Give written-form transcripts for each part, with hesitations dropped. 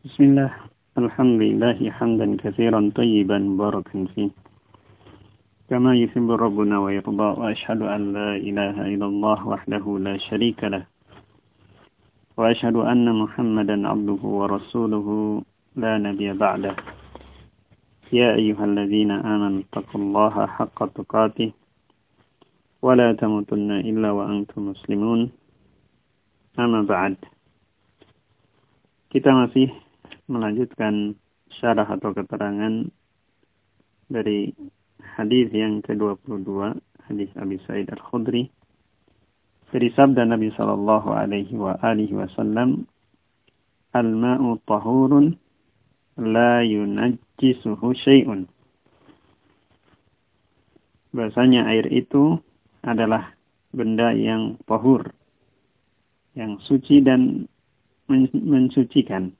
Bismillah, alhamdulillahi hamdan katsiran tayyiban barakan fih. Kama yuhibbu rabbuna wa yarda wa ashhadu an la ilaha illallah wahdahu la syarika lah. Wa ashhadu anna Muhammadan abduhu wa rasuluhu la nabiyya ba'dah. Ya ayyuhalladzina amanu taqullaha haqqa tuqatih wa la tamutunna illa wa antum muslimun. Amma ba'd. Kita masih melanjutkan syarah atau keterangan dari hadis yang ke-22, hadis Abi Sa'id Al-Khudri, dari sabda Nabi sallallahu alaihi wasallam, "Al-ma'u tahurun la yunajjisuhu syai'un." Bahasanya air itu adalah benda yang tahur, yang suci dan mensucikan.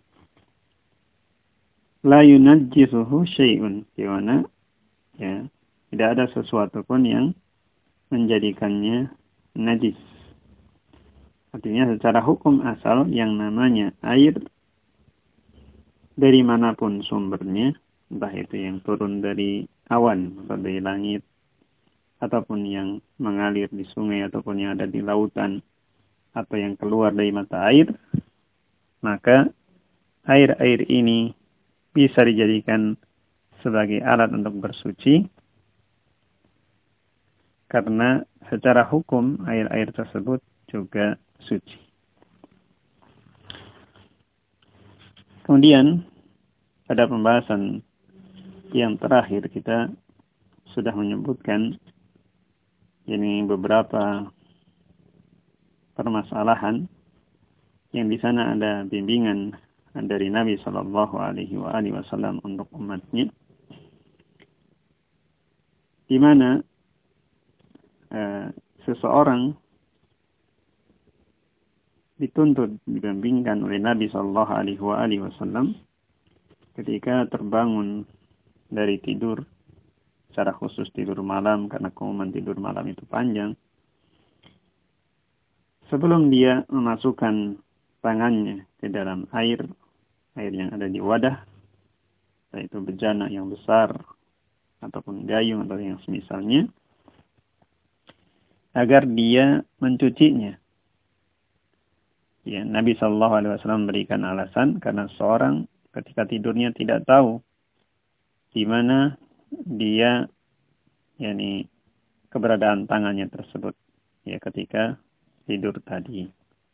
La yunajjisuhu syai'un, di mana ya tidak ada sesuatu pun yang menjadikannya najis. Artinya secara hukum asal yang namanya air dari manapun sumbernya, entah itu yang turun dari awan atau dari langit, ataupun yang mengalir di sungai ataupun yang ada di lautan, atau yang keluar dari mata air, maka air-air ini bisa dijadikan sebagai alat untuk bersuci, karena secara hukum air-air tersebut juga suci. Kemudian pada pembahasan yang terakhir kita sudah menyebutkan ini beberapa permasalahan yang di sana ada bimbingan dari Nabi Shallallahu Alaihi Wasallam untuk umatnya, di mana seseorang dituntut dibimbingkan oleh Nabi Shallallahu Alaihi Wasallam ketika terbangun dari tidur, secara khusus tidur malam, karena keumuman tidur malam itu panjang. Sebelum dia memasukkan tangannya ke dalam air yang ada di wadah, yaitu bejana yang besar ataupun gayung atau yang semisalnya, agar dia mencucinya. Ya, Nabi Shallallahu Alaihi Wasallam memberikan alasan karena seorang ketika tidurnya tidak tahu di mana dia, yakni keberadaan tangannya tersebut, ya ketika tidur tadi.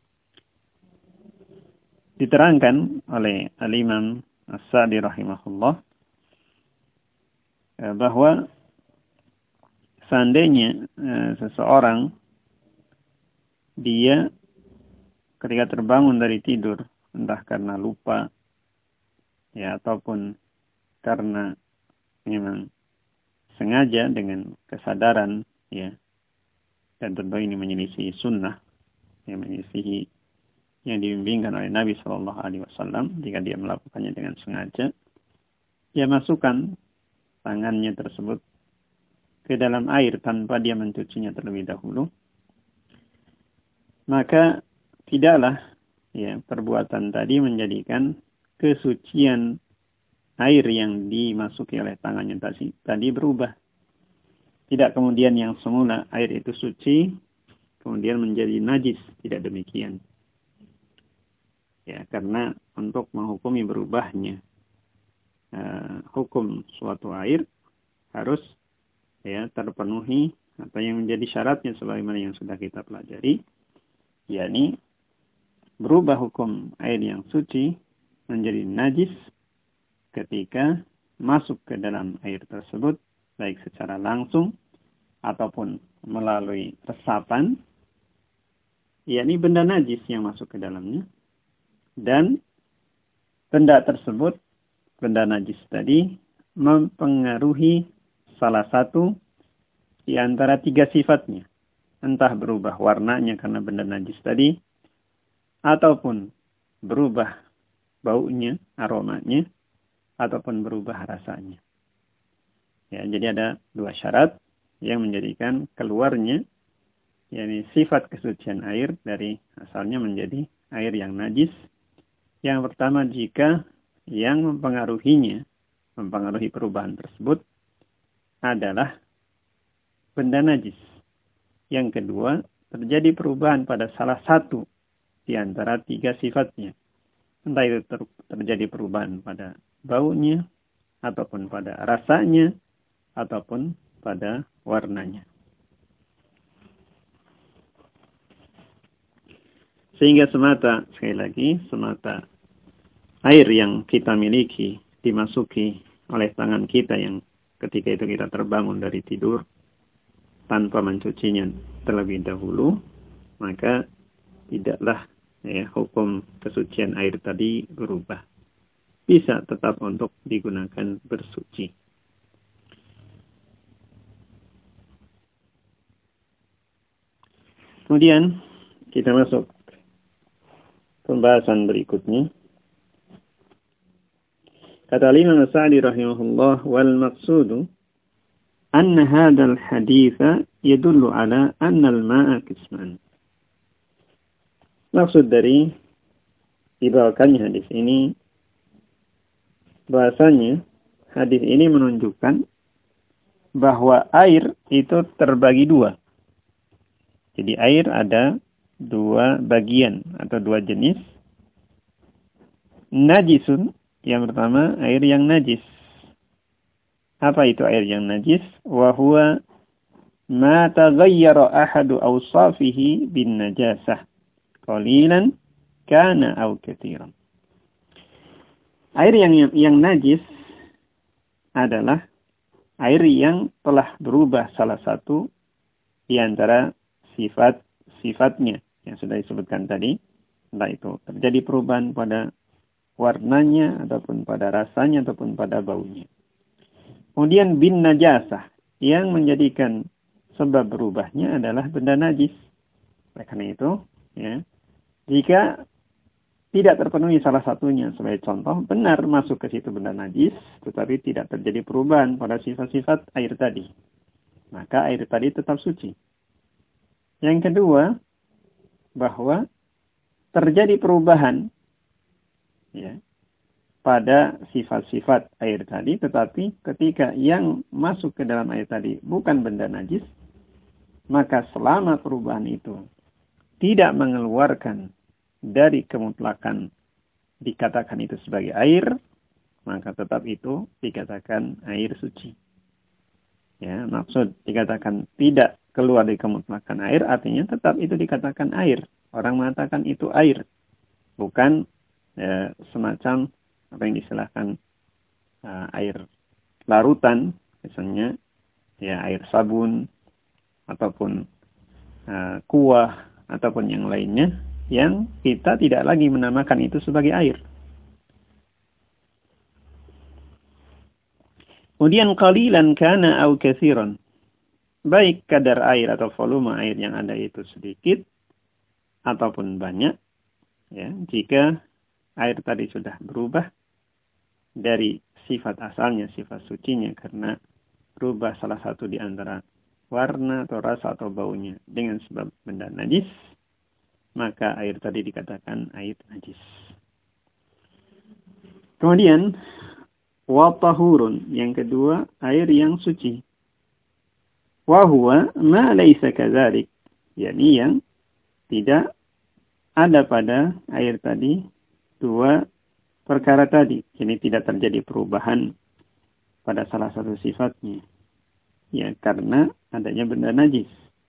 Diterangkan oleh Al-Imam As-Sa'di rahimahullah bahwa seandainya seseorang dia ketika terbangun dari tidur, entah karena lupa ya ataupun karena memang sengaja dengan kesadaran, ya, dan tentu ini menyelisih sunnah, yang menyelisihi yang dibimbingkan oleh Nabi Shallallahu Alaihi Wasallam. Jika dia melakukannya dengan sengaja, dia masukkan tangannya tersebut ke dalam air tanpa dia mencucinya terlebih dahulu, maka tidaklah ya perbuatan tadi menjadikan kesucian air yang dimasuki oleh tangannya tadi berubah. Tidak kemudian yang semula air itu suci kemudian menjadi najis, tidak demikian. Ya, karena untuk menghukumi berubahnya hukum suatu air harus ya terpenuhi atau yang menjadi syaratnya sebagaimana yang sudah kita pelajari, yakni berubah hukum air yang suci menjadi najis ketika masuk ke dalam air tersebut, baik secara langsung ataupun melalui resapan, yakni benda najis yang masuk ke dalamnya. Dan benda tersebut, benda najis tadi, mempengaruhi salah satu di antara tiga sifatnya. Entah berubah warnanya karena benda najis tadi, ataupun berubah baunya, aromanya, ataupun berubah rasanya. Ya, jadi ada dua syarat yang menjadikan keluarnya, yakni sifat kesucian air dari asalnya menjadi air yang najis. Yang pertama, jika yang mempengaruhi perubahan tersebut adalah benda najis. Yang kedua, terjadi perubahan pada salah satu di antara 3 sifatnya. Entah itu terjadi perubahan pada baunya, ataupun pada rasanya, ataupun pada warnanya. Sehingga sekali lagi, semata air yang kita miliki dimasuki oleh tangan kita yang ketika itu kita terbangun dari tidur tanpa mencucinya terlebih dahulu, maka tidaklah hukum kesucian air tadi berubah. Bisa tetap untuk digunakan bersuci. Kemudian kita masuk pembahasan berikutnya. Kata Imam Sa'di rahimahullah, wal maqsudu anna hadzal haditha yadullu ala anna al-ma'a qisman. Maksud dari dibawakannya hadis ini, bahasanya hadis ini menunjukkan bahwa air itu terbagi 2. Jadi air ada 2 bagian atau 2 jenis. Najisun, yang pertama air yang najis. Apa itu air yang najis? Wa huwa ma taghayyara ahadu awsafihi bin najasah qalilan kana aw katsiran. Air yang najis adalah air yang telah berubah salah satu di antara sifatnya yang sudah disebutkan tadi, entah itu terjadi perubahan pada warnanya, ataupun pada rasanya, ataupun pada baunya. Kemudian bin najasah, yang menjadikan sebab berubahnya adalah benda najis. Oleh karena itu, jika tidak terpenuhi salah satunya, sebagai contoh, benar masuk ke situ benda najis, tetapi tidak terjadi perubahan pada sifat-sifat air tadi, maka air tadi tetap suci. Yang kedua, bahwa terjadi perubahan pada sifat-sifat air tadi, tetapi ketika yang masuk ke dalam air tadi bukan benda najis, maka selama perubahan itu tidak mengeluarkan dari kemutlakan dikatakan itu sebagai air, maka tetap itu dikatakan air suci. Maksud dikatakan tidak keluar dari kemutlakan air, artinya tetap itu dikatakan air. Orang mengatakan itu air, bukan semacam apa yang diistilahkan air larutan, misalnya air sabun ataupun kuah ataupun yang lainnya, yang kita tidak lagi menamakan itu sebagai air. Kemudian qalilan kana aw katsiran, baik kadar air atau volume air yang ada itu sedikit ataupun banyak, jika air tadi sudah berubah dari sifat asalnya, sifat sucinya, karena berubah salah satu di antara warna atau rasa atau baunya dengan sebab benda najis, maka air tadi dikatakan air najis. Kemudian wa tahurun, yang kedua air yang suci. Wa huwa ma laysa kadzalik, yakni yang tidak ada pada air tadi 2 perkara tadi. Ini tidak terjadi perubahan pada salah satu sifatnya, karena adanya benda najis.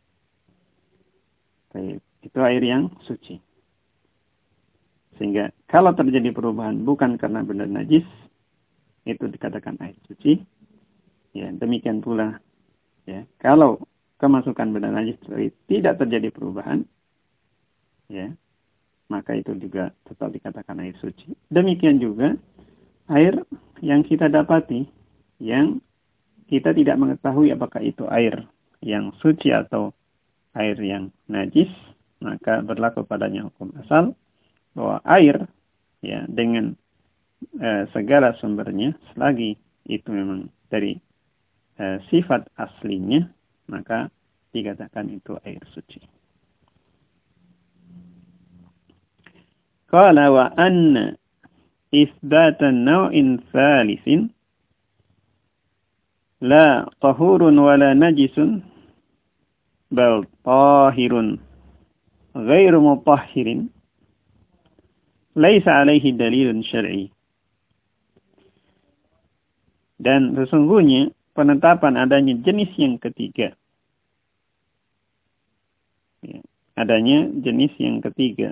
Itu air yang suci. Sehingga kalau terjadi perubahan bukan karena benda najis, itu dikatakan air suci. Demikian pula kalau kemasukan benda najis tidak terjadi perubahan, maka itu juga tetap dikatakan air suci. Demikian juga air yang kita dapati, yang kita tidak mengetahui apakah itu air yang suci atau air yang najis, maka berlaku padanya hukum asal bahwa air dengan segala sumbernya, selagi itu memang dari sifat aslinya, maka dikatakan itu air suci. Qala wa anna isbatan naw'in thalithin la tahurun wala najisun bal tahirun ghairu mutahhirin laisa alaihi dalilun syar'i. Dan sesungguhnya penetapan adanya jenis yang ketiga, adanya jenis yang ketiga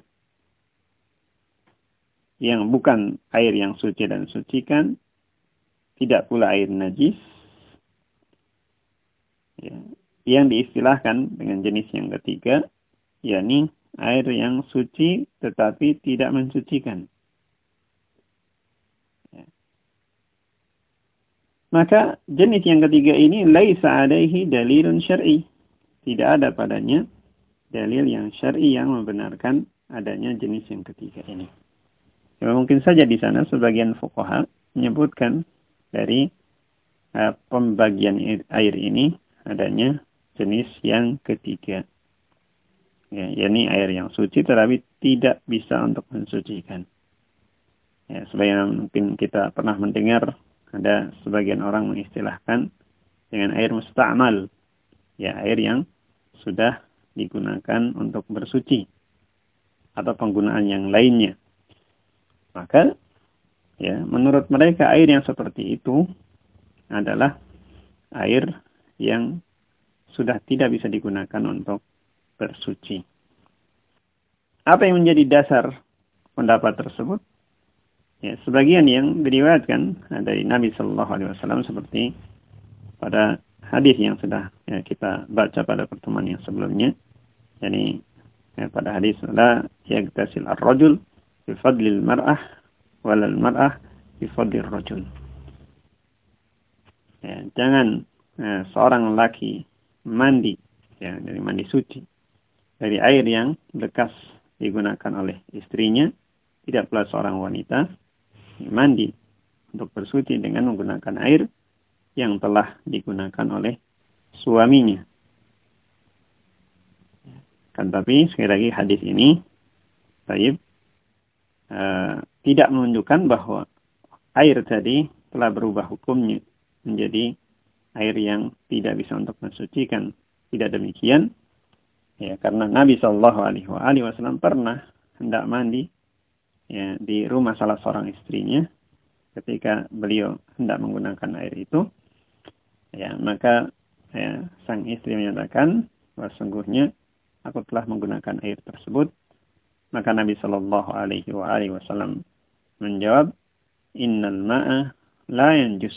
yang bukan air yang suci dan sucikan, tidak pula air najis, yang diistilahkan dengan jenis yang ketiga, yakni air yang suci tetapi tidak mensucikan. Maka jenis yang ketiga ini laisa alaihi dalilun syar'i. Tidak ada padanya dalil yang syar'i yang membenarkan adanya jenis yang ketiga ini. Ya, mungkin saja di sana sebagian fuqaha menyebutkan dari pembagian air ini adanya jenis yang ketiga. Ya, yakni air yang suci tetapi tidak bisa untuk mensucikan. Ya, sebagaimana mungkin kita pernah mendengar ada sebagian orang mengistilahkan dengan air musta'mal. Ya, air yang sudah digunakan untuk bersuci. Atau penggunaan yang lainnya. Maka, ya, menurut mereka air yang seperti itu adalah air yang sudah tidak bisa digunakan untuk bersuci. Apa yang menjadi dasar pendapat tersebut? Ya, sebagian yang diriwayatkan dari Nabi Sallallahu Alaihi Wasallam seperti pada hadis yang sudah kita baca pada pertemuan yang sebelumnya. Yani pada hadis la yagtasil ar-rajul bi fadlil mar'ah wal mar'ah bi fadlir rajul. Ya, jangan seorang lelaki mandi, ya, dari mandi suci dari air yang bekas digunakan oleh istrinya, tidak pula seorang wanita mandi untuk bersuci dengan menggunakan air yang telah digunakan oleh suaminya. Kan tapi sekali lagi hadis ini tidak menunjukkan bahwa air tadi telah berubah hukumnya menjadi air yang tidak bisa untuk mensucikan. Tidak demikian. Ya, karena Nabi Shallallahu Alaihi Wasallam pernah hendak mandi, ya, di rumah salah seorang istrinya. Ketika beliau hendak menggunakan air itu, ya, maka ya, sang istri menyatakan bahwa sungguhnya aku telah menggunakan air tersebut. Maka Nabi Shallallahu Alaihi Wasallam menjawab, Innal ma'a la yanjus,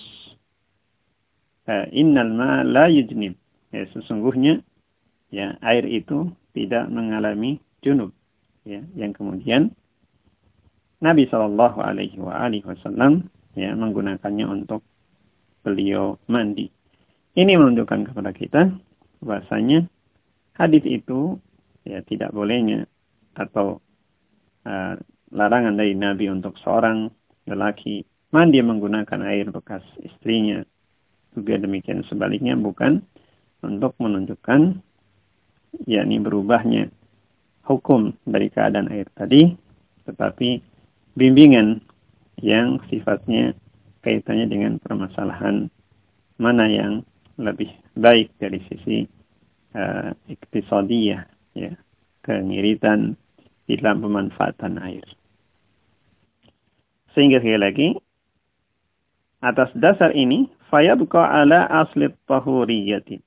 innal ma'a la yujnib. Ya, sesungguhnya ya, air itu tidak mengalami junub. Ya, yang kemudian Nabi Shallallahu Alaihi Wasallam ya, menggunakannya untuk beliau mandi. Ini menunjukkan kepada kita bahasanya hadis itu ya, tidak bolehnya atau larangan dari Nabi untuk seorang lelaki mandi menggunakan air bekas istrinya. Juga demikian sebaliknya bukan untuk menunjukkan yakni berubahnya hukum dari keadaan air tadi, tetapi bimbingan yang sifatnya kaitannya dengan permasalahan mana yang lebih baik dari sisi iktisadiyah, ya, kengiritan di dalam pemanfaatan air. Sehingga sekali lagi atas dasar ini fayabqa ala asli tahuriyyati.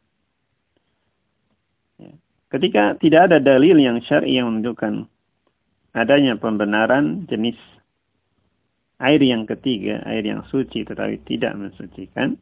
Ketika tidak ada dalil yang syar'i yang menunjukkan adanya pembenaran jenis air yang ketiga, air yang suci tetapi tidak mensucikan,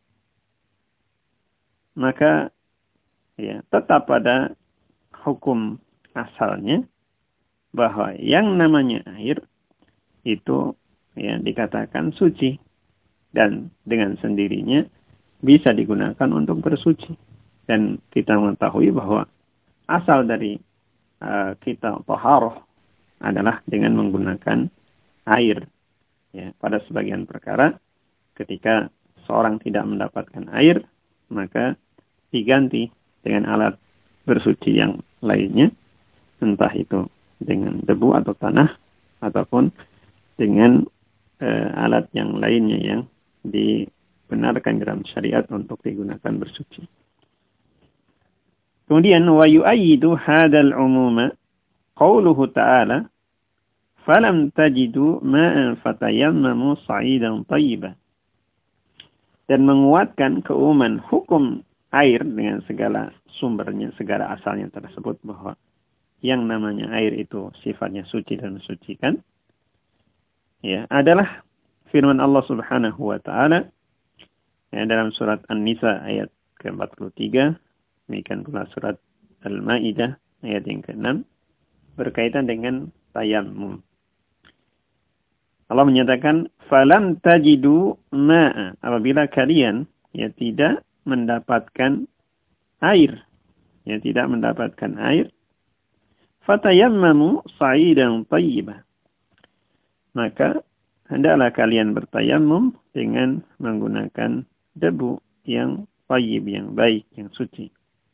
maka ya, tetap pada hukum asalnya bahwa yang namanya air itu ya, dikatakan suci dan dengan sendirinya bisa digunakan untuk bersuci. Dan kita mengetahui bahwa asal dari kita taharah adalah dengan menggunakan air. Ya, pada sebagian perkara, ketika seorang tidak mendapatkan air, maka diganti dengan alat bersuci yang lainnya, entah itu dengan debu atau tanah, ataupun dengan alat yang lainnya yang dibenarkan dalam syariat untuk digunakan bersuci. Kemudian wa yu'ayyidu hadzal umuma qauluhu ta'ala falam tajidu ma'an fatayammamu sa'idan thayyiban. Dan menguatkan keumuman hukum air dengan segala sumbernya, segala asalnya tersebut, bahwa yang namanya air itu sifatnya suci dan mensucikan, ya, adalah firman Allah Subhanahu wa taala ya, dalam surat An-Nisa ayat ke-43, demikian pula surat Al-Maidah ayat yang ke-6 berkaitan dengan tayammum. Allah menyatakan falam tajidu ma'a, apabila kalian ya tidak mendapatkan air, ya tidak mendapatkan air, fatayammamu sa'idan thayyiban, maka hendaklah kalian bertayammum dengan menggunakan debu yang thayyib, yang baik, yang suci.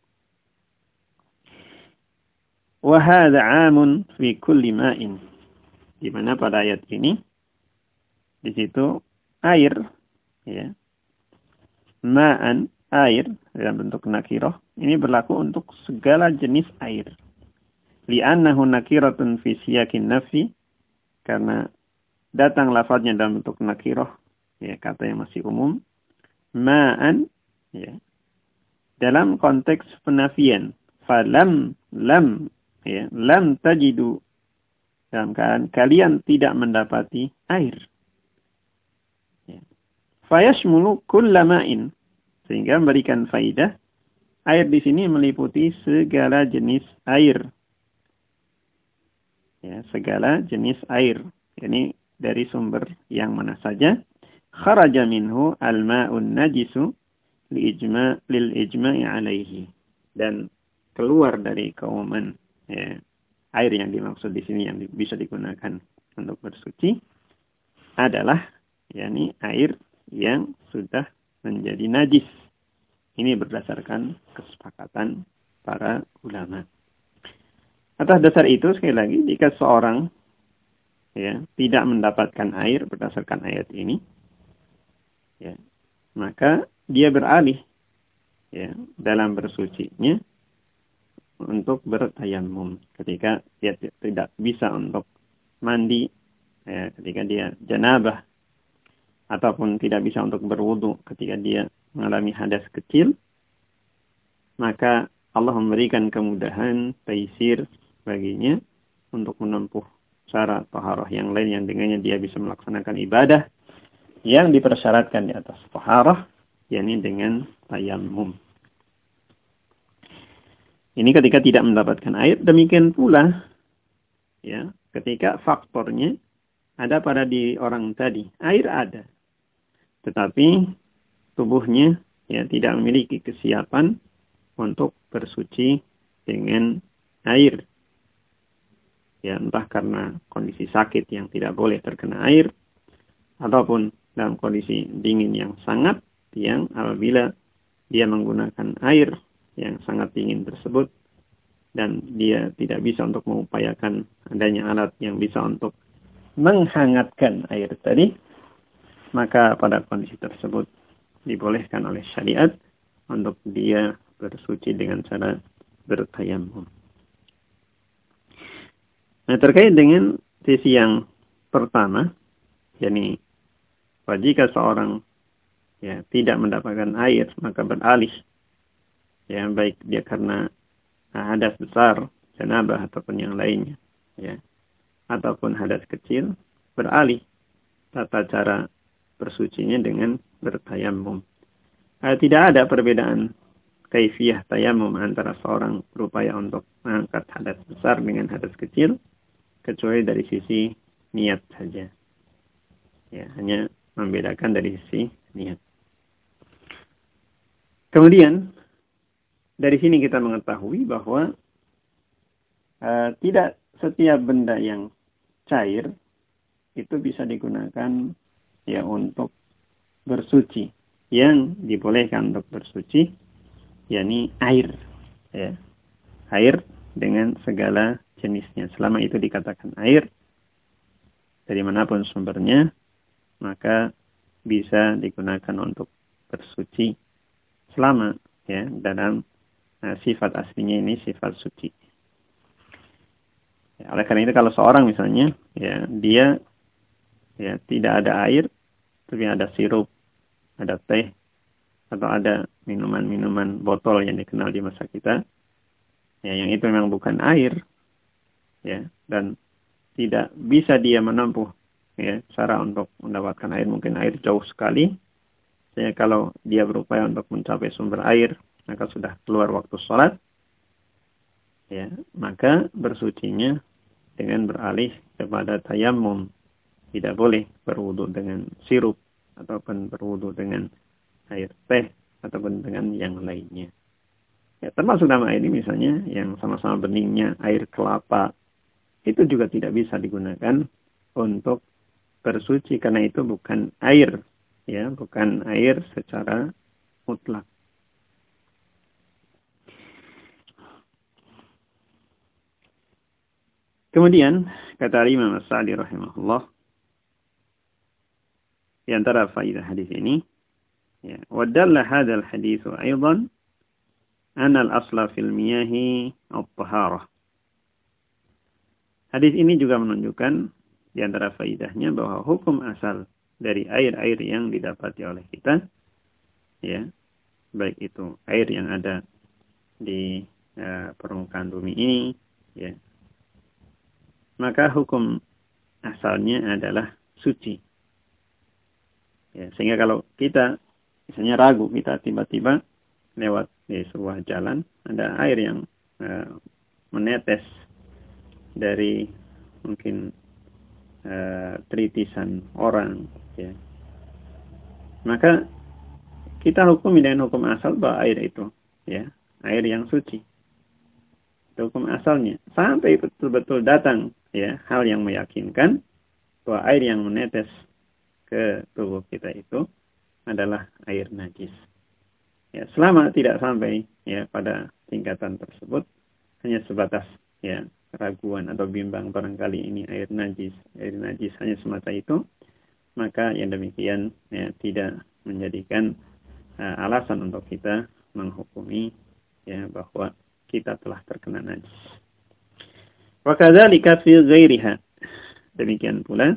Wa hadza 'amun fi kulli ma'in, di mana pada ayat ini di situ air, ya, ma'an, air dalam bentuk nakirah, ini berlaku untuk segala jenis air. Li'annahu nakiratun fi siyakin nafi, karena datang lafadznya dalam bentuk nakirah, ya, kata yang masih umum. Ma'an, ya, dalam konteks penafian. Falam, lam, ya, lam tajidu, dalam keadaan kalian tidak mendapati air. Fayashmulu kulla ma'in, sehingga memberikan faidah air di sini meliputi segala jenis air. Ya, segala jenis air. Ini dari sumber yang mana saja. Kharaja minhu al-ma'un najisu lil ijma'i alaihi. Dan keluar dari keumuman, ya, air yang dimaksud di sini yang bisa digunakan untuk bersuci adalah yakni air yang sudah menjadi najis. Ini berdasarkan kesepakatan para ulama. Atas dasar itu, sekali lagi, jika seorang ya tidak mendapatkan air berdasarkan ayat ini, ya, maka dia beralih ya dalam bersucinya untuk bertayammum ketika dia tidak bisa untuk mandi, ya, ketika dia janabah, ataupun tidak bisa untuk berwudu ketika dia mengalami hadas kecil, maka Allah memberikan kemudahan, taisir baginya untuk menempuh cara taharah yang lain yang dengannya dia bisa melaksanakan ibadah yang dipersyaratkan di atas taharah, yakni dengan tayammum. Ini ketika tidak mendapatkan air. Demikian pula ya ketika faktornya ada pada diri orang tadi, air ada, tetapi tubuhnya ya tidak memiliki kesiapan untuk bersuci dengan air. Ya, entah karena kondisi sakit yang tidak boleh terkena air, ataupun dalam kondisi dingin yang sangat, yang apabila dia menggunakan air yang sangat dingin tersebut, dan dia tidak bisa untuk mengupayakan adanya alat yang bisa untuk menghangatkan air tadi, maka pada kondisi tersebut dibolehkan oleh syariat untuk dia bersuci dengan cara bertayammum. Nah, terkait dengan sisi yang pertama, yakni jika seorang ya tidak mendapatkan air, maka beralih, ya baik dia karena hadas besar, janabah ataupun yang lainnya, ya, ataupun hadas kecil, beralih tata cara bersucinya dengan bertayammum. Tidak ada perbedaan kaifiyah tayammum antara seorang berupaya untuk mengangkat hadas besar dengan hadas kecil, kecuali dari sisi niat saja. Ya, hanya membedakan dari sisi niat. Kemudian dari sini kita mengetahui bahwa tidak setiap benda yang cair itu bisa digunakan ya untuk bersuci. Yang dibolehkan untuk bersuci yakni air, ya, air dengan segala jenisnya. Selama itu dikatakan air dari manapun sumbernya, maka bisa digunakan untuk bersuci selama ya dalam sifat aslinya ini sifat suci. Ya, oleh karena itu kalau seorang misalnya ya dia ya tidak ada air tapi ada sirup, ada teh atau ada minuman-minuman botol yang dikenal di masa kita ya yang itu memang bukan air ya dan tidak bisa dia menempuh ya cara untuk mendapatkan air, mungkin air jauh sekali. Jadi kalau dia berupaya untuk mencapai sumber air, maka sudah keluar waktu sholat, ya, maka bersucinya dengan beralih kepada tayamum. Tidak boleh berwudu dengan sirup, ataupun berwudu dengan air teh, ataupun dengan yang lainnya. Ya, termasuk nama ini misalnya, yang sama-sama beningnya air kelapa, itu juga tidak bisa digunakan untuk bersuci, karena itu bukan air. Ya, bukan air secara mutlak. Kemudian kata Imam As-Sa'di rahimahullah, di antara faedah hadis ini, ya, wadalla hadzal hadits aidan anna al-asla fil miyahi at-taharah. Hadis ini juga menunjukkan di antara faedahnya bahwa hukum asal dari air-air yang didapati oleh kita, ya, baik itu air yang ada di permukaan bumi ini, ya, maka hukum asalnya adalah suci. Ya, sehingga kalau kita misalnya ragu, kita tiba-tiba lewat di sebuah jalan, ada air yang menetes dari mungkin tritisan orang, ya, maka kita hukumi dengan hukum asal bahwa air itu, ya, air yang suci. Itu hukum asalnya. Sampai betul-betul datang, ya, hal yang meyakinkan bahwa air yang menetes ke tubuh kita itu adalah air najis. Ya, selama tidak sampai ya pada tingkatan tersebut, hanya sebatas ya keraguan atau bimbang barangkali ini air najis hanya semata itu, maka yang demikian ya tidak menjadikan alasan untuk kita menghukumi ya bahwa kita telah terkena najis. Wa kadzalika fi ghairiha. Demikian pula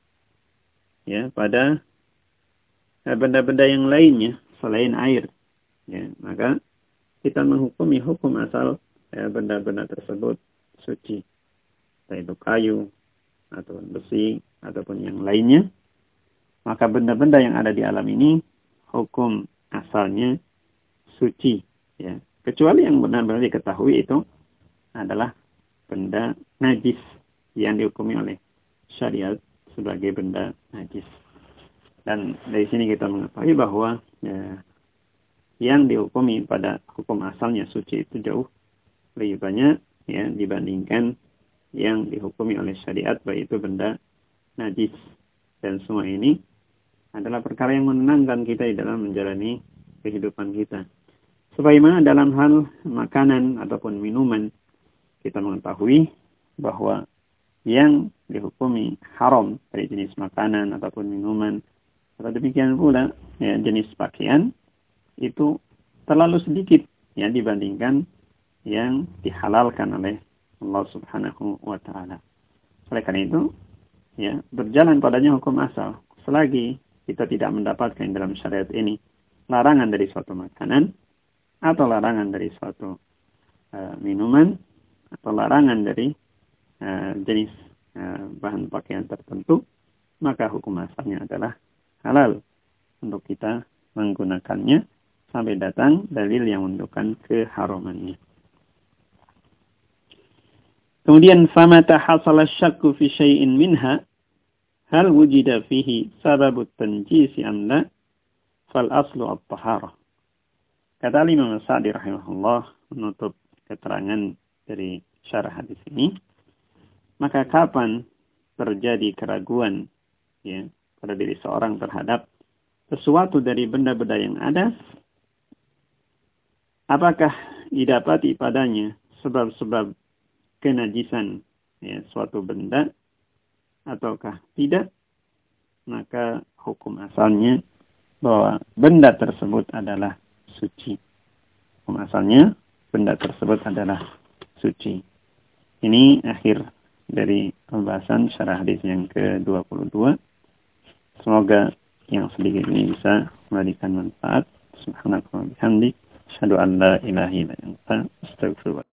ya pada benda-benda yang lainnya selain air, ya, maka kita menghukumi hukum asal benda-benda tersebut suci, entah itu kayu atau besi ataupun yang lainnya. Maka benda-benda yang ada di alam ini hukum asalnya suci, ya, kecuali yang benar-benar diketahui itu adalah benda najis yang dihukumi oleh syariat sebagai benda najis. Dan dari sini kita mengetahui bahwa ya, yang dihukumi pada hukum asalnya suci itu jauh lebih banyak ya dibandingkan yang dihukumi oleh syariat baik itu benda najis. Dan semua ini adalah perkara yang menenangkan kita di dalam menjalani kehidupan kita. Sebagaimana dalam hal makanan ataupun minuman, kita mengetahui bahwa yang dihukumi haram dari jenis makanan ataupun minuman, atau demikian pula ya, jenis pakaian, itu terlalu sedikit ya dibandingkan yang dihalalkan oleh Allah Subhanahu wa Ta'ala. Oleh karena itu, ya, berjalan padanya hukum asal. Selagi kita tidak mendapatkan dalam syariat ini larangan dari suatu makanan, atau larangan dari suatu minuman, atau larangan dari jenis bahan pakaian tertentu, maka hukum asalnya adalah halal untuk kita menggunakannya sampai datang dalil yang menunjukkan keharamannya. Kemudian famata hasala syakku fi syai'in minha hal wujida fihi sababut tanjisi am la fal aslu at-taharah. Kata Imam As-Sa'di rahimahullah menutup keterangan dari syarah hadis ini, maka kapan terjadi keraguan ya pada diri seorang terhadap sesuatu dari benda-benda yang ada, apakah didapati padanya sebab-sebab kenajisan ya suatu benda ataukah tidak, maka hukum asalnya bahwa benda tersebut adalah suci. Hukum asalnya benda tersebut adalah suci. Ini akhir dari pembahasan syarah hadis yang ke-22. Semoga yang sedikit ini bisa memberikan manfaat. Subhanallah wa bihamdik. Asyhadu an la ilaha illa anta, astaghfiruka